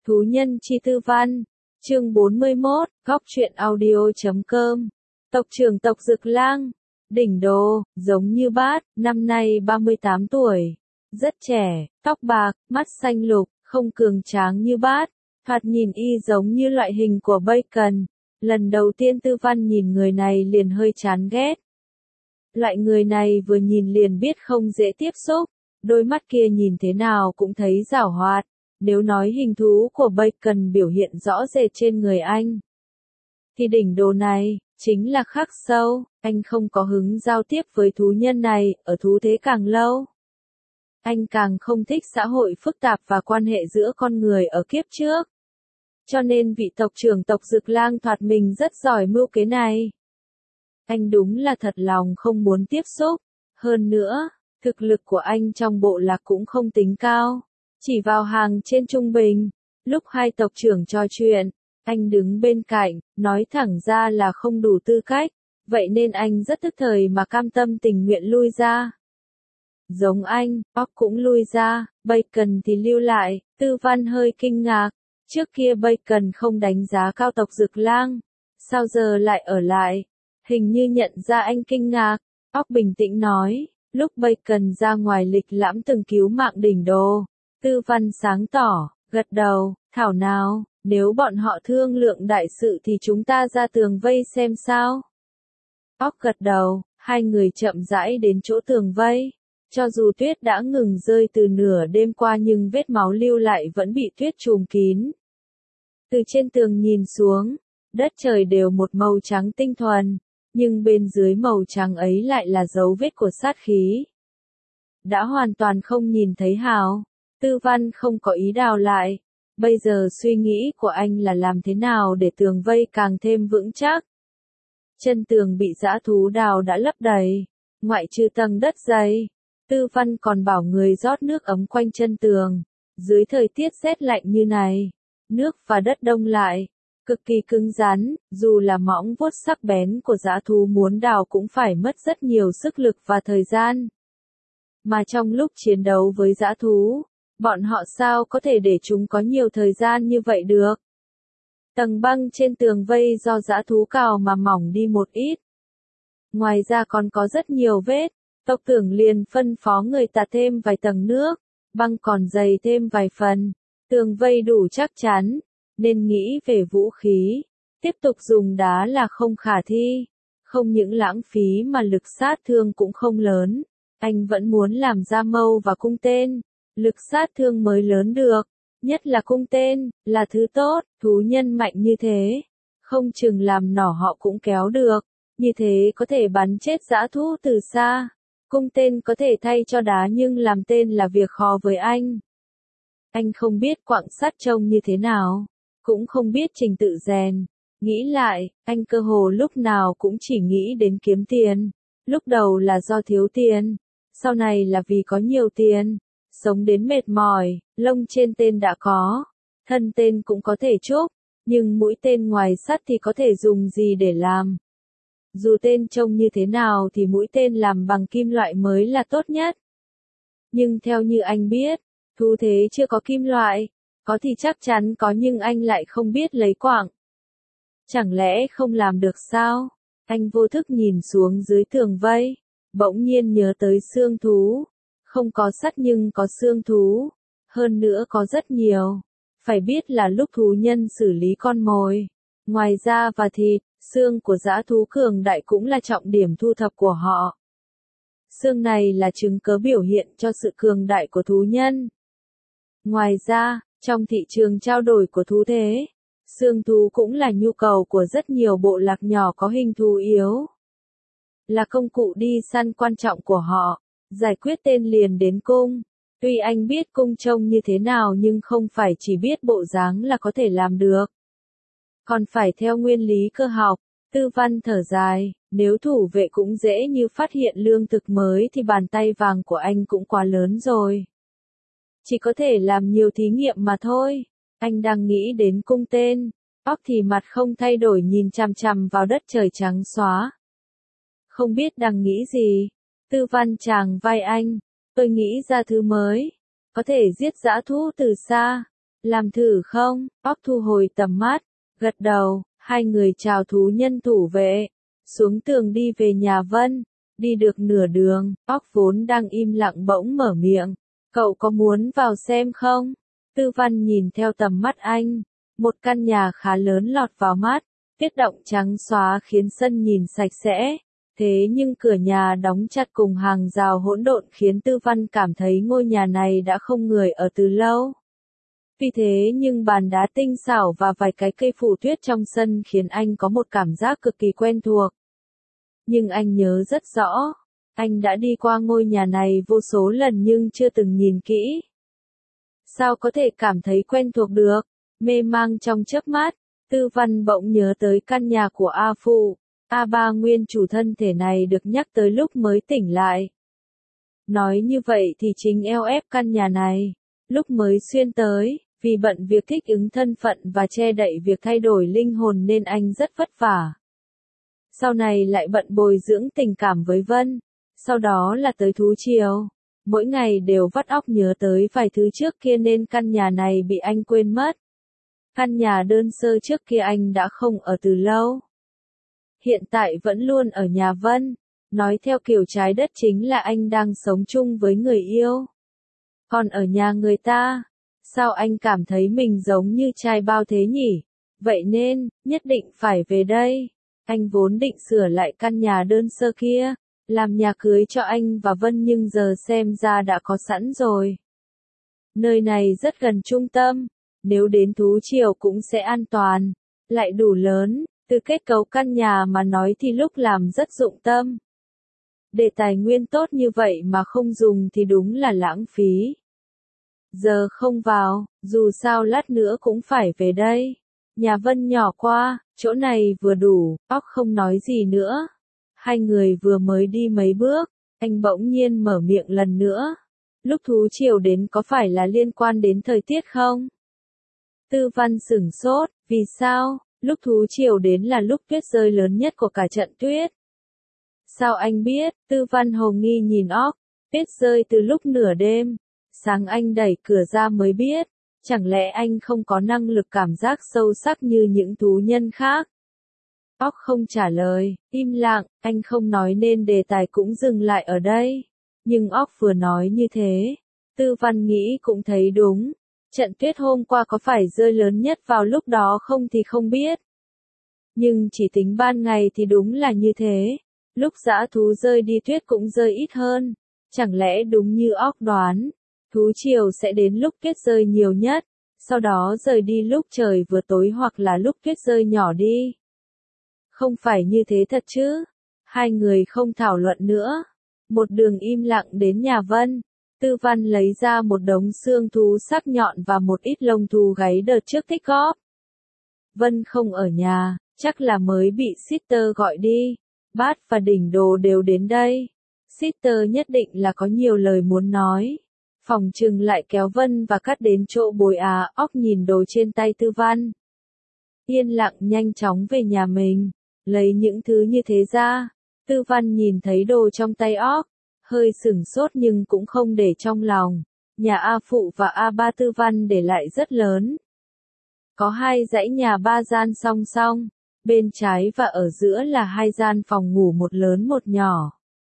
Thú nhân chi tư văn. Chương 41, góc truyện audio.com. Tộc trưởng tộc Dực Lang. Đỉnh Đô, giống như Bát, năm nay 38 tuổi. Rất trẻ, tóc bạc, mắt xanh lục, không cường tráng như Bát. Thoạt nhìn y giống như loại hình của Bacon. Lần đầu tiên Tư Văn nhìn người này liền hơi chán ghét. Loại người này vừa nhìn liền biết không dễ tiếp xúc. Đôi mắt kia nhìn thế nào cũng thấy giảo hoạt. Nếu nói hình thú của Bacon biểu hiện rõ rệt trên người anh, thì đỉnh Đô này, chính là khắc sâu. Anh không có hứng giao tiếp với thú nhân này, ở thú thế càng lâu. Anh càng không thích xã hội phức tạp và quan hệ giữa con người ở kiếp trước. Cho nên vị tộc trưởng tộc Dực Lang thoạt mình rất giỏi mưu kế này. Anh đúng là thật lòng không muốn tiếp xúc. Hơn nữa, thực lực của anh trong bộ lạc cũng không tính cao. Chỉ vào hàng trên trung bình. Lúc hai tộc trưởng trò chuyện, anh đứng bên cạnh, nói thẳng ra là không đủ tư cách. Vậy nên anh rất tức thời mà cam tâm tình nguyện lui ra. Giống anh, Óc cũng lui ra, Bacon thì lưu lại. Tư Văn hơi kinh ngạc. Trước kia Bacon không đánh giá cao tộc Dực Lang. Sao giờ lại ở lại? Hình như nhận ra anh kinh ngạc. Óc bình tĩnh nói, lúc Bacon ra ngoài lịch lãm từng cứu mạng đỉnh Đô. Tư Văn sáng tỏ, gật đầu, thảo nào, nếu bọn họ thương lượng đại sự thì chúng ta ra tường vây xem sao. Óc gật đầu, hai người chậm rãi đến chỗ tường vây. Cho dù tuyết đã ngừng rơi từ nửa đêm qua nhưng vết máu lưu lại vẫn bị tuyết trùm kín. Từ trên tường nhìn xuống, đất trời đều một màu trắng tinh thuần, nhưng bên dưới màu trắng ấy lại là dấu vết của sát khí. Đã hoàn toàn không nhìn thấy hào. Tư Văn không có ý đào lại. Bây giờ suy nghĩ của anh là làm thế nào để tường vây càng thêm vững chắc. Chân tường bị dã thú đào đã lấp đầy, ngoại trừ tầng đất dày. Tư Văn còn bảo người rót nước ấm quanh chân tường. Dưới thời tiết rét lạnh như này, nước và đất đông lại, cực kỳ cứng rắn, dù là móng vuốt sắc bén của dã thú muốn đào cũng phải mất rất nhiều sức lực và thời gian. Mà trong lúc chiến đấu với dã thú, bọn họ sao có thể để chúng có nhiều thời gian như vậy được? Tầng băng trên tường vây do dã thú cào mà mỏng đi một ít. Ngoài ra còn có rất nhiều vết. Tộc trưởng liền phân phó người ta thêm vài tầng nước, băng còn dày thêm vài phần. Tường vây đủ chắc chắn, nên nghĩ về vũ khí. Tiếp tục dùng đá là không khả thi. Không những lãng phí mà lực sát thương cũng không lớn. Anh vẫn muốn làm ra mâu và cung tên. Lực sát thương mới lớn được. Nhất là cung tên, là thứ tốt, thú nhân mạnh như thế. Không chừng làm nỏ họ cũng kéo được. Như thế có thể bắn chết dã thú từ xa. Cung tên có thể thay cho đá nhưng làm tên là việc khó với anh. Anh không biết quặng sắt trông như thế nào. Cũng không biết trình tự rèn. Nghĩ lại, anh cơ hồ lúc nào cũng chỉ nghĩ đến kiếm tiền. Lúc đầu là do thiếu tiền. Sau này là vì có nhiều tiền. Sống đến mệt mỏi, lông trên tên đã có. Thân tên cũng có thể trúc. Nhưng mũi tên ngoài sắt thì có thể dùng gì để làm? Dù tên trông như thế nào thì mũi tên làm bằng kim loại mới là tốt nhất. Nhưng theo như anh biết, thú thế chưa có kim loại. Có thì chắc chắn có nhưng anh lại không biết lấy quặng. Chẳng lẽ không làm được sao? Anh vô thức nhìn xuống dưới tường vây. Bỗng nhiên nhớ tới xương thú. Không có sắt nhưng có xương thú. Hơn nữa có rất nhiều. Phải biết là lúc thú nhân xử lý con mồi. Ngoài da và thịt, xương của dã thú cường đại cũng là trọng điểm thu thập của họ. Xương này là chứng cớ biểu hiện cho sự cường đại của thú nhân. Ngoài ra, trong thị trường trao đổi của thú thế, xương thú cũng là nhu cầu của rất nhiều bộ lạc nhỏ có hình thù yếu. Là công cụ đi săn quan trọng của họ, giải quyết tên liền đến cung. Tuy anh biết cung trông như thế nào nhưng không phải chỉ biết bộ dáng là có thể làm được. Còn phải theo nguyên lý cơ học. Tư Văn thở dài, nếu thủ vệ cũng dễ như phát hiện lương thực mới thì bàn tay vàng của anh cũng quá lớn rồi. Chỉ có thể làm nhiều thí nghiệm mà thôi. Anh đang nghĩ đến cung tên. Óc thì mặt không thay đổi nhìn chằm chằm vào đất trời trắng xóa. Không biết đang nghĩ gì. Tư Văn chàng vai anh. Tôi nghĩ ra thứ mới. Có thể giết dã thú từ xa. Làm thử không? Óc thu hồi tầm mắt, gật đầu, hai người chào thú nhân thủ vệ, xuống tường đi về nhà Vân. Đi được nửa đường, Óc vốn đang im lặng bỗng mở miệng. Cậu có muốn vào xem không? Tư Văn nhìn theo tầm mắt anh. Một căn nhà khá lớn lọt vào mắt. Tuyết động trắng xóa khiến sân nhìn sạch sẽ. Thế nhưng cửa nhà đóng chặt cùng hàng rào hỗn độn khiến Tư Văn cảm thấy ngôi nhà này đã không người ở từ lâu. Vì thế nhưng bàn đá tinh xảo và vài cái cây phủ tuyết trong sân khiến anh có một cảm giác cực kỳ quen thuộc. Nhưng anh nhớ rất rõ, anh đã đi qua ngôi nhà này vô số lần nhưng chưa từng nhìn kỹ. Sao có thể cảm thấy quen thuộc được? Mê mang trong chớp mắt, Tư Văn bỗng nhớ tới căn nhà của A Phụ. A3 nguyên chủ thân thể này được nhắc tới lúc mới tỉnh lại. Nói như vậy thì chính eo ép căn nhà này, lúc mới xuyên tới, vì bận việc thích ứng thân phận và che đậy việc thay đổi linh hồn nên anh rất vất vả. Sau này lại bận bồi dưỡng tình cảm với Vân, sau đó là tới thú triều. Mỗi ngày đều vắt óc nhớ tới vài thứ trước kia nên căn nhà này bị anh quên mất. Căn nhà đơn sơ trước kia anh đã không ở từ lâu. Hiện tại vẫn luôn ở nhà Vân, nói theo kiểu trái đất chính là anh đang sống chung với người yêu. Còn ở nhà người ta, sao anh cảm thấy mình giống như trai bao thế nhỉ? Vậy nên, nhất định phải về đây. Anh vốn định sửa lại căn nhà đơn sơ kia, làm nhà cưới cho anh và Vân nhưng giờ xem ra đã có sẵn rồi. Nơi này rất gần trung tâm, nếu đến thú triều cũng sẽ an toàn, lại đủ lớn, từ kết cấu căn nhà mà nói thì lúc làm rất dụng tâm. Để tài nguyên tốt như vậy mà không dùng thì đúng là lãng phí. Giờ không vào, dù sao lát nữa cũng phải về đây. Nhà Vân nhỏ qua, chỗ này vừa đủ, Óc không nói gì nữa. Hai người vừa mới đi mấy bước, anh bỗng nhiên mở miệng lần nữa. Lúc thú triều đến có phải là liên quan đến thời tiết không? Tư Văn sửng sốt, vì sao? Lúc thú triều đến là lúc tuyết rơi lớn nhất của cả trận tuyết. Sao anh biết? Tư Văn hồ nghi nhìn Óc, tuyết rơi từ lúc nửa đêm. Sáng anh đẩy cửa ra mới biết, chẳng lẽ anh không có năng lực cảm giác sâu sắc như những thú nhân khác? Óc không trả lời, im lặng, anh không nói nên đề tài cũng dừng lại ở đây. Nhưng Óc vừa nói như thế, Tư Văn nghĩ cũng thấy đúng. Trận tuyết hôm qua có phải rơi lớn nhất vào lúc đó không thì không biết. Nhưng chỉ tính ban ngày thì đúng là như thế. Lúc dã thú rơi đi tuyết cũng rơi ít hơn. Chẳng lẽ đúng như Óc đoán, thú triều sẽ đến lúc tuyết rơi nhiều nhất, sau đó rời đi lúc trời vừa tối hoặc là lúc tuyết rơi nhỏ đi. Không phải như thế thật chứ? Hai người không thảo luận nữa. Một đường im lặng đến nhà Vân. Tư Văn lấy ra một đống xương thú sắc nhọn và một ít lông thú gáy đợt trước tích góp. Vân không ở nhà, chắc là mới bị Sister gọi đi. Bát và Đỉnh Đồ đều đến đây. Sister nhất định là có nhiều lời muốn nói. Phòng trừng lại kéo Vân và cắt đến chỗ bồi Óc nhìn đồ trên tay Tư Văn. Yên lặng nhanh chóng về nhà mình, lấy những thứ như thế ra. Tư Văn nhìn thấy đồ trong tay Óc, hơi sửng sốt nhưng cũng không để trong lòng. Nhà A Phụ và A3 Tư Văn để lại rất lớn. Có hai dãy nhà ba gian song song, bên trái và ở giữa là hai gian phòng ngủ một lớn một nhỏ.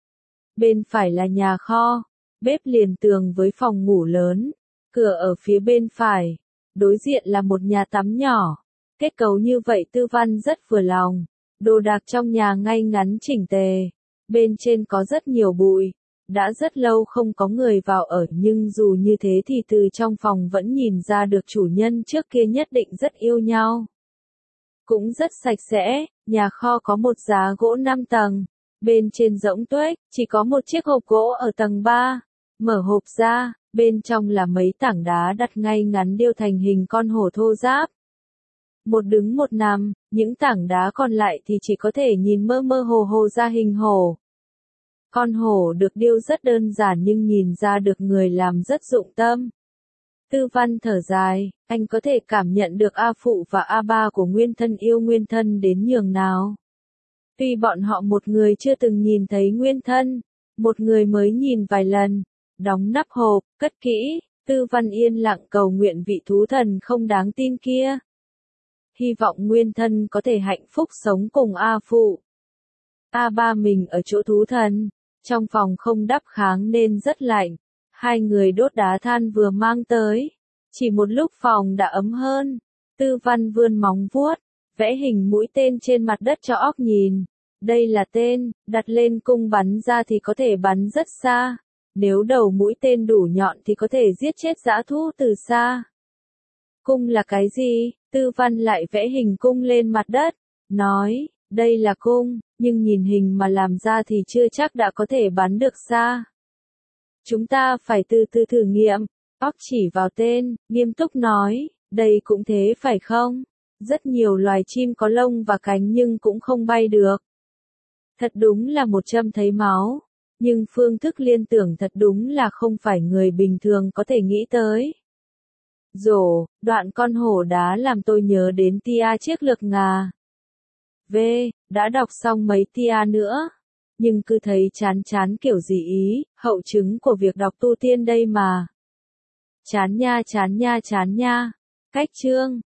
Bên phải là nhà kho, bếp liền tường với phòng ngủ lớn, cửa ở phía bên phải, đối diện là một nhà tắm nhỏ. Kết cấu như vậy Tư Văn rất vừa lòng, đồ đạc trong nhà ngay ngắn chỉnh tề, bên trên có rất nhiều bụi, đã rất lâu không có người vào ở nhưng dù như thế thì từ trong phòng vẫn nhìn ra được chủ nhân trước kia nhất định rất yêu nhau. Cũng rất sạch sẽ, nhà kho có một giá gỗ 5 tầng, bên trên rỗng tuếch, chỉ có một chiếc hộp gỗ ở tầng 3. Mở hộp ra, bên trong là mấy tảng đá đặt ngay ngắn điêu thành hình con hổ thô ráp. Một đứng một nằm, những tảng đá còn lại thì chỉ có thể nhìn mơ mơ hồ hồ ra hình hổ. Con hổ được điêu rất đơn giản nhưng nhìn ra được người làm rất dụng tâm. Tư Văn thở dài, anh có thể cảm nhận được A Phụ và A3 của Nguyên Thân yêu Nguyên Thân đến nhường nào. Tuy bọn họ một người chưa từng nhìn thấy Nguyên Thân, một người mới nhìn vài lần, đóng nắp hộp, cất kỹ, Tư Văn yên lặng cầu nguyện vị thú thần không đáng tin kia. Hy vọng nguyên thân có thể hạnh phúc sống cùng A Phụ. A Ba mình ở chỗ thú thần, trong phòng không đắp kháng nên rất lạnh. Hai người đốt đá than vừa mang tới. Chỉ một lúc phòng đã ấm hơn. Tư Văn vươn móng vuốt, vẽ hình mũi tên trên mặt đất cho óc nhìn. Đây là tên, đặt lên cung bắn ra thì có thể bắn rất xa. Nếu đầu mũi tên đủ nhọn thì có thể giết chết dã thú từ xa. Cung là cái gì? Tư Văn lại vẽ hình cung lên mặt đất. Nói, đây là cung, nhưng nhìn hình mà làm ra thì chưa chắc đã có thể bắn được xa. Chúng ta phải từ từ thử nghiệm. Óc chỉ vào tên, nghiêm túc nói, đây cũng thế phải không? Rất nhiều loài chim có lông và cánh nhưng cũng không bay được. Thật đúng là một châm thấy máu. Nhưng phương thức liên tưởng thật đúng là không phải người bình thường có thể nghĩ tới. Rổ, đoạn con hổ đá làm tôi nhớ đến tia chiếc lược ngà. V, đã đọc xong mấy tia nữa. Nhưng cứ thấy chán chán kiểu gì ý, hậu chứng của việc đọc tu tiên đây mà. Chán nha chán nha chán nha. Cách chương.